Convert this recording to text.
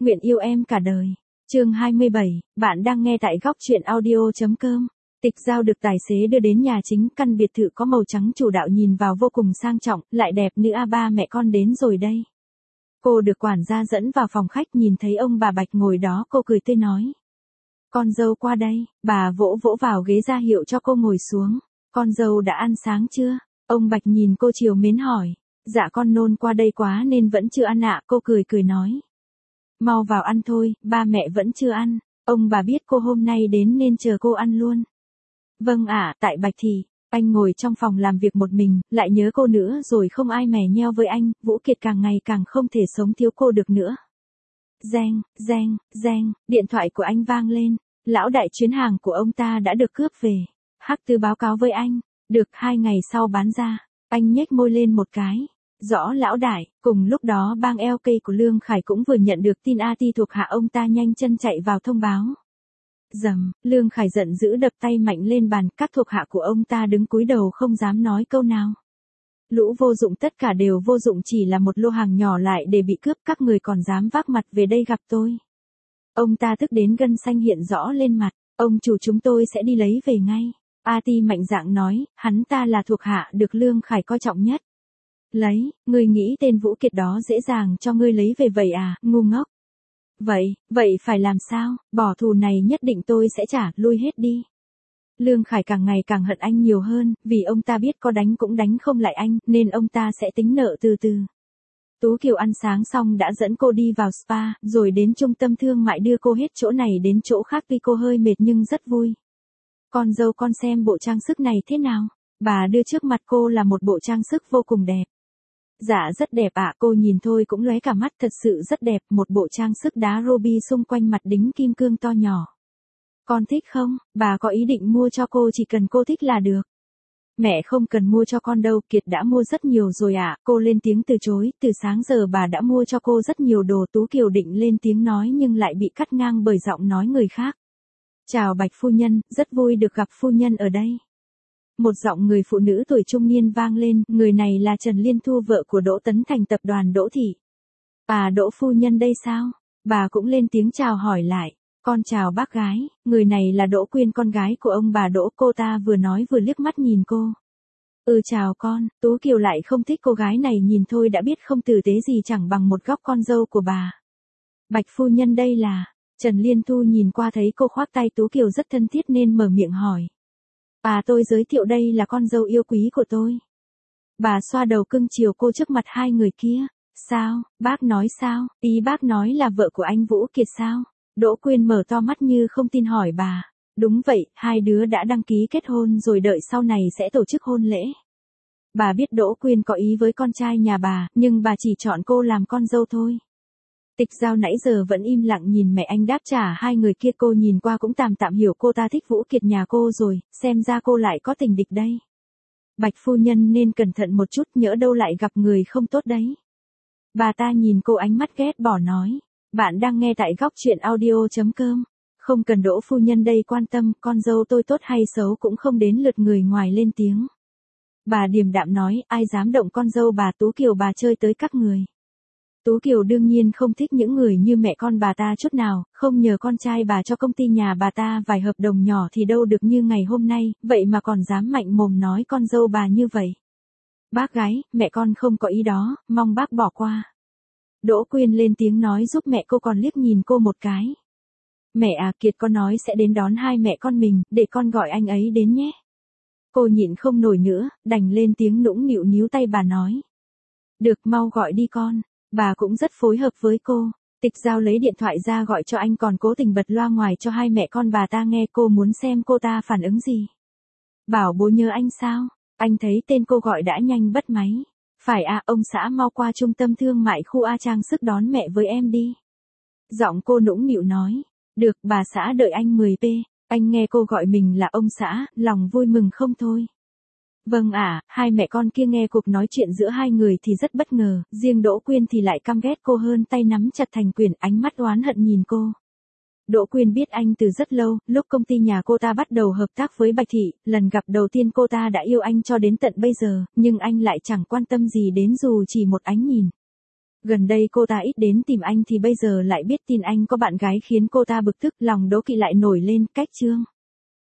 nguyện yêu em cả đời. Chương 27, bạn đang nghe tại góc truyện audio.com. Tịch Giao được tài xế đưa đến nhà chính, căn biệt thự có màu trắng chủ đạo nhìn vào vô cùng sang trọng, lại đẹp nữa à, ba mẹ con đến rồi đây. Cô được quản gia dẫn vào phòng khách, nhìn thấy ông bà Bạch ngồi đó, cô cười tươi nói. Con dâu qua đây, bà vỗ vỗ vào ghế ra hiệu cho cô ngồi xuống. Con dâu đã ăn sáng chưa? Ông Bạch nhìn cô trìu mến hỏi. Dạ con nôn qua đây quá nên vẫn chưa ăn ạ, cô cười cười nói. Mau vào ăn thôi, ba mẹ vẫn chưa ăn. Ông bà biết cô hôm nay đến nên chờ cô ăn luôn. Vâng ạ, tại Bạch thì, anh ngồi trong phòng làm việc một mình, lại nhớ cô nữa rồi không ai mè nheo với anh, Vũ Kiệt càng ngày càng không thể sống thiếu cô được nữa. Reng, reng, reng, điện thoại của anh vang lên, lão đại chuyến hàng của ông ta đã được cướp về. Hắc Tư báo cáo với anh, được 2 ngày sau bán ra, anh nhếch môi lên một cái. Rõ lão đại, cùng lúc đó bang LK của Lương Khải cũng vừa nhận được tin AT thuộc hạ ông ta nhanh chân chạy vào thông báo. Dầm, Lương Khải giận dữ đập tay mạnh lên bàn, các thuộc hạ của ông ta đứng cúi đầu không dám nói câu nào. Lũ vô dụng tất cả đều vô dụng, chỉ là một lô hàng nhỏ lại để bị cướp, các người còn dám vác mặt về đây gặp tôi. Ông ta tức đến gân xanh hiện rõ lên mặt, ông chủ chúng tôi sẽ đi lấy về ngay. AT mạnh dạn nói, hắn ta là thuộc hạ được Lương Khải coi trọng nhất. Lấy, ngươi nghĩ tên Vũ Kiệt đó dễ dàng cho ngươi lấy về vậy à, ngu ngốc. Vậy phải làm sao, bỏ thù này nhất định tôi sẽ trả, lui hết đi. Lương Khải càng ngày càng hận anh nhiều hơn, vì ông ta biết có đánh cũng đánh không lại anh, nên ông ta sẽ tính nợ từ từ. Tú Kiều ăn sáng xong đã dẫn cô đi vào spa, rồi đến trung tâm thương mại đưa cô hết chỗ này đến chỗ khác, vì cô hơi mệt nhưng rất vui. Con dâu con xem bộ trang sức này thế nào, bà đưa trước mặt cô là một bộ trang sức vô cùng đẹp. Dạ rất đẹp ạ, cô nhìn thôi cũng lóe cả mắt, thật sự rất đẹp, một bộ trang sức đá ruby xung quanh mặt đính kim cương to nhỏ. Con thích không, bà có ý định mua cho cô, chỉ cần cô thích là được. Mẹ không cần mua cho con đâu, Kiệt đã mua rất nhiều rồi ạ, cô lên tiếng từ chối, từ sáng giờ bà đã mua cho cô rất nhiều đồ. Tú Kiều định lên tiếng nói nhưng lại bị cắt ngang bởi giọng nói người khác. Chào Bạch phu nhân, rất vui được gặp phu nhân ở đây. Một giọng người phụ nữ tuổi trung niên vang lên, người này là Trần Liên Thu, vợ của Đỗ Tấn Thành, tập đoàn Đỗ Thị. À, Đỗ phu nhân đây sao? Bà cũng lên tiếng chào hỏi lại. Con chào bác gái, người này là Đỗ Quyên, con gái của ông bà Đỗ, cô ta vừa nói vừa liếc mắt nhìn cô. Chào con, Tú Kiều lại không thích cô gái này, nhìn thôi đã biết không tử tế gì, chẳng bằng một góc con dâu của bà. Bạch phu nhân đây là, Trần Liên Thu nhìn qua thấy cô khoác tay Tú Kiều rất thân thiết nên mở miệng hỏi. Tôi giới thiệu đây là con dâu yêu quý của tôi. Bà xoa đầu cưng chiều cô trước mặt hai người kia. Sao, bác nói sao, ý bác nói là vợ của anh Vũ Kiệt sao? Đỗ Quyên mở to mắt như không tin hỏi bà. Đúng vậy, hai đứa đã đăng ký kết hôn rồi, đợi sau này sẽ tổ chức hôn lễ. Bà biết Đỗ Quyên có ý với con trai nhà bà, nhưng bà chỉ chọn cô làm con dâu thôi. Tịch Giao nãy giờ vẫn im lặng nhìn mẹ anh đáp trả hai người kia, cô nhìn qua cũng tạm tạm hiểu cô ta thích Vũ Kiệt nhà cô rồi, xem ra cô lại có tình địch đây. Bạch phu nhân nên cẩn thận một chút, nhỡ đâu lại gặp người không tốt đấy. Bà ta nhìn cô ánh mắt ghét bỏ nói. Bạn đang nghe tại góc truyện audio.com. Không cần Đỗ phu nhân đây quan tâm, con dâu tôi tốt hay xấu cũng không đến lượt người ngoài lên tiếng. Bà điềm đạm nói, ai dám động con dâu bà. Tú Kiều bà chơi tới các người. Tú Kiều đương nhiên không thích những người như mẹ con bà ta chút nào, không nhờ con trai bà cho công ty nhà bà ta vài hợp đồng nhỏ thì đâu được như ngày hôm nay, vậy mà còn dám mạnh mồm nói con dâu bà như vậy. Bác gái, mẹ con không có ý đó, mong bác bỏ qua. Đỗ Quyên lên tiếng nói giúp mẹ, cô còn liếc nhìn cô một cái. Mẹ à, Kiệt có nói sẽ đến đón hai mẹ con mình, để con gọi anh ấy đến nhé. Cô nhịn không nổi nữa, đành lên tiếng nũng nịu níu tay bà nói. Được, mau gọi đi con. Bà cũng rất phối hợp với cô. Tịch Giao lấy điện thoại ra gọi cho anh, còn cố tình bật loa ngoài cho hai mẹ con bà ta nghe, cô muốn xem cô ta phản ứng gì. Bảo bố nhớ anh sao? Anh thấy tên cô gọi đã nhanh bắt máy. Phải à, ông xã mau qua trung tâm thương mại khu A trang sức đón mẹ với em đi. Giọng cô nũng nịu nói. Được, bà xã đợi anh 10p. Anh nghe cô gọi mình là ông xã, lòng vui mừng không thôi. Vâng ạ, hai mẹ con kia nghe cuộc nói chuyện giữa hai người thì rất bất ngờ, riêng Đỗ Quyên thì lại căm ghét cô hơn, tay nắm chặt thành quyền, ánh mắt oán hận nhìn cô. Đỗ Quyên biết anh từ rất lâu, lúc công ty nhà cô ta bắt đầu hợp tác với Bạch Thị, lần gặp đầu tiên cô ta đã yêu anh cho đến tận bây giờ, nhưng anh lại chẳng quan tâm gì đến dù chỉ một ánh nhìn. Gần đây cô ta ít đến tìm anh thì bây giờ lại biết tin anh có bạn gái khiến cô ta bực tức, lòng đố kỵ lại nổi lên, cách Trương.